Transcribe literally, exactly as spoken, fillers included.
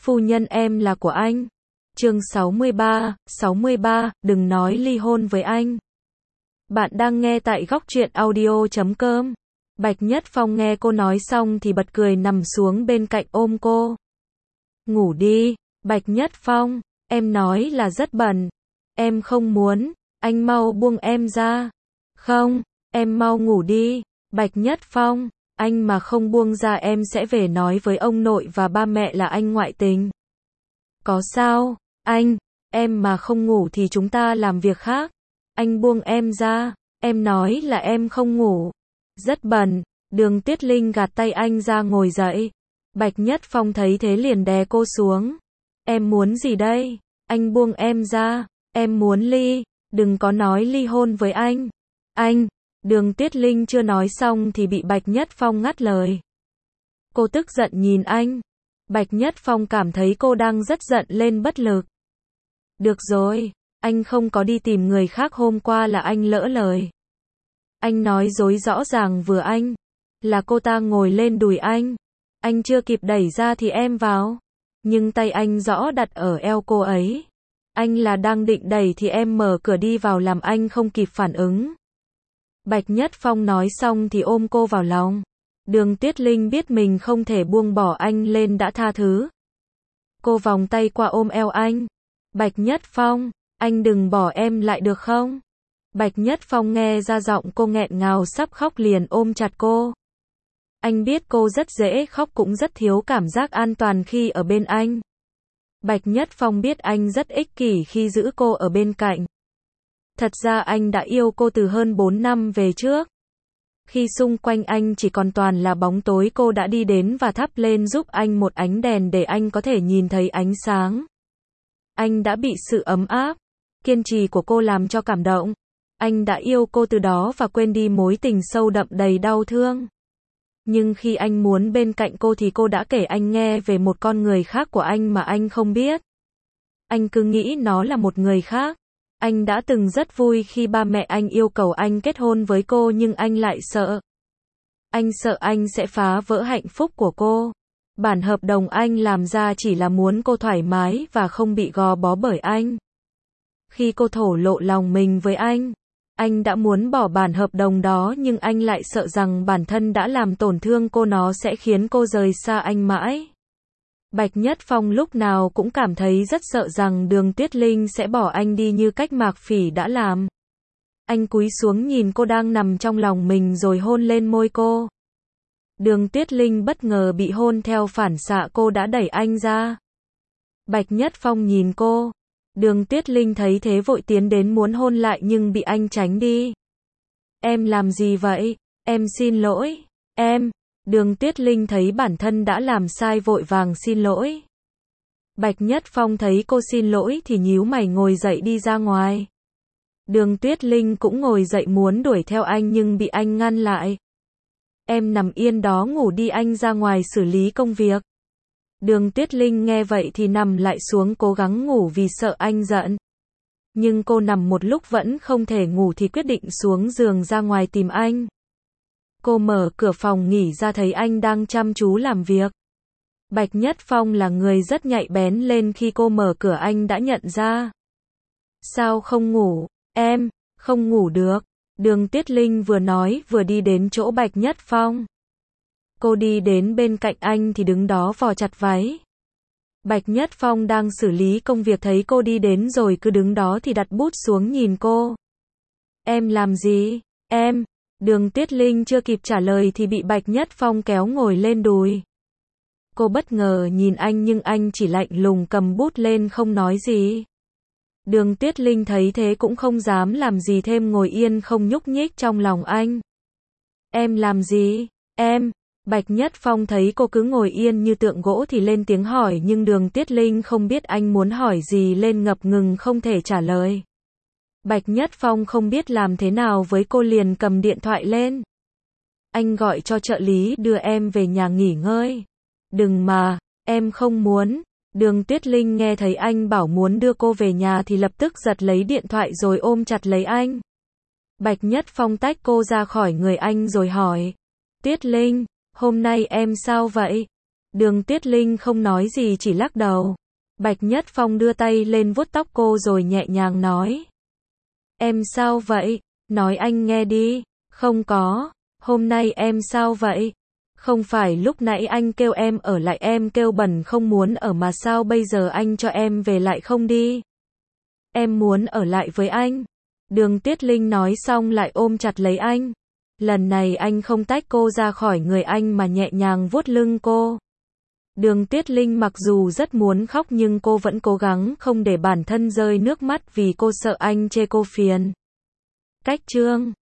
Phu nhân em là của anh. Chương sáu mươi ba, sáu mươi ba, đừng nói ly hôn với anh. Bạn đang nghe tại góc truyện audio chấm com. Bạch Nhất Phong nghe cô nói xong thì bật cười nằm xuống bên cạnh ôm cô. Ngủ đi, Bạch Nhất Phong, em nói là rất bẩn. Em không muốn, anh mau buông em ra. Không, em mau ngủ đi, Bạch Nhất Phong, anh mà không buông ra em sẽ về nói với ông nội và ba mẹ là anh ngoại tình. Có sao, anh, em mà không ngủ thì chúng ta làm việc khác. Anh buông em ra, em nói là em không ngủ. Rất bẩn, Đường Tuyết Linh gạt tay anh ra ngồi dậy. Bạch Nhất Phong thấy thế liền đè cô xuống. Em muốn gì đây? Anh buông em ra, em muốn ly, đừng có nói ly hôn với anh. Anh, Đường Tuyết Linh chưa nói xong thì bị Bạch Nhất Phong ngắt lời. Cô tức giận nhìn anh. Bạch Nhất Phong cảm thấy cô đang rất giận lên bất lực. Được rồi, anh không có đi tìm người khác, hôm qua là anh lỡ lời. Anh nói dối rõ ràng, vừa anh, là cô ta ngồi lên đùi anh. Anh chưa kịp đẩy ra thì em vào. Nhưng tay anh rõ đặt ở eo cô ấy. Anh là đang định đẩy thì em mở cửa đi vào làm anh không kịp phản ứng. Bạch Nhất Phong nói xong thì ôm cô vào lòng. Đường Tuyết Linh biết mình không thể buông bỏ anh lên đã tha thứ. Cô vòng tay qua ôm eo anh. Bạch Nhất Phong, anh đừng bỏ em lại được không? Bạch Nhất Phong nghe ra giọng cô nghẹn ngào sắp khóc liền ôm chặt cô. Anh biết cô rất dễ khóc, cũng rất thiếu cảm giác an toàn khi ở bên anh. Bạch Nhất Phong biết anh rất ích kỷ khi giữ cô ở bên cạnh. Thật ra anh đã yêu cô từ hơn bốn năm về trước. Khi xung quanh anh chỉ còn toàn là bóng tối, cô đã đi đến và thắp lên giúp anh một ánh đèn để anh có thể nhìn thấy ánh sáng. Anh đã bị sự ấm áp, kiên trì của cô làm cho cảm động. Anh đã yêu cô từ đó và quên đi mối tình sâu đậm đầy đau thương. Nhưng khi anh muốn bên cạnh cô thì cô đã kể anh nghe về một con người khác của anh mà anh không biết. Anh cứ nghĩ nó là một người khác. Anh đã từng rất vui khi ba mẹ anh yêu cầu anh kết hôn với cô, nhưng anh lại sợ. Anh sợ anh sẽ phá vỡ hạnh phúc của cô. Bản hợp đồng anh làm ra chỉ là muốn cô thoải mái và không bị gò bó bởi anh. Khi cô thổ lộ lòng mình với anh, anh đã muốn bỏ bản hợp đồng đó, nhưng anh lại sợ rằng bản thân đã làm tổn thương cô, nó sẽ khiến cô rời xa anh mãi. Bạch Nhất Phong lúc nào cũng cảm thấy rất sợ rằng Đường Tuyết Linh sẽ bỏ anh đi như cách Mạc Phỉ đã làm. Anh cúi xuống nhìn cô đang nằm trong lòng mình rồi hôn lên môi cô. Đường Tuyết Linh bất ngờ bị hôn, theo phản xạ cô đã đẩy anh ra. Bạch Nhất Phong nhìn cô. Đường Tuyết Linh thấy thế vội tiến đến muốn hôn lại nhưng bị anh tránh đi. Em làm gì vậy? Em xin lỗi. Em. Đường Tuyết Linh thấy bản thân đã làm sai vội vàng xin lỗi. Bạch Nhất Phong thấy cô xin lỗi thì nhíu mày ngồi dậy đi ra ngoài. Đường Tuyết Linh cũng ngồi dậy muốn đuổi theo anh nhưng bị anh ngăn lại. Em nằm yên đó ngủ đi, anh ra ngoài xử lý công việc. Đường Tuyết Linh nghe vậy thì nằm lại xuống cố gắng ngủ vì sợ anh giận. Nhưng cô nằm một lúc vẫn không thể ngủ thì quyết định xuống giường ra ngoài tìm anh. Cô mở cửa phòng nghỉ ra thấy anh đang chăm chú làm việc. Bạch Nhất Phong là người rất nhạy bén, lên khi cô mở cửa anh đã nhận ra. Sao không ngủ? Em, không ngủ được. Đường Tuyết Linh vừa nói vừa đi đến chỗ Bạch Nhất Phong. Cô đi đến bên cạnh anh thì đứng đó vò chặt váy. Bạch Nhất Phong đang xử lý công việc thấy cô đi đến rồi cứ đứng đó thì đặt bút xuống nhìn cô. Em làm gì? Em. Đường Tuyết Linh chưa kịp trả lời thì bị Bạch Nhất Phong kéo ngồi lên đùi. Cô bất ngờ nhìn anh nhưng anh chỉ lạnh lùng cầm bút lên không nói gì. Đường Tuyết Linh thấy thế cũng không dám làm gì thêm, ngồi yên không nhúc nhích trong lòng anh. Em làm gì? Em. Bạch Nhất Phong thấy cô cứ ngồi yên như tượng gỗ thì lên tiếng hỏi, nhưng Đường Tuyết Linh không biết anh muốn hỏi gì lên ngập ngừng không thể trả lời. Bạch Nhất Phong không biết làm thế nào với cô liền cầm điện thoại lên. Anh gọi cho trợ lý đưa em về nhà nghỉ ngơi. Đừng mà, em không muốn. Đường Tuyết Linh nghe thấy anh bảo muốn đưa cô về nhà thì lập tức giật lấy điện thoại rồi ôm chặt lấy anh. Bạch Nhất Phong tách cô ra khỏi người anh rồi hỏi. Tuyết Linh, hôm nay em sao vậy? Đường Tuyết Linh không nói gì chỉ lắc đầu. Bạch Nhất Phong đưa tay lên vuốt tóc cô rồi nhẹ nhàng nói. Em sao vậy? Nói anh nghe đi. Không có. Hôm nay em sao vậy? Không phải lúc nãy anh kêu em ở lại em kêu bẩn không muốn ở mà sao bây giờ anh cho em về lại không đi? Em muốn ở lại với anh. Đường Tuyết Linh nói xong lại ôm chặt lấy anh. Lần này anh không tách cô ra khỏi người anh mà nhẹ nhàng vuốt lưng cô. Đường Tuyết Linh mặc dù rất muốn khóc nhưng cô vẫn cố gắng không để bản thân rơi nước mắt vì cô sợ anh chê cô phiền. Cách chương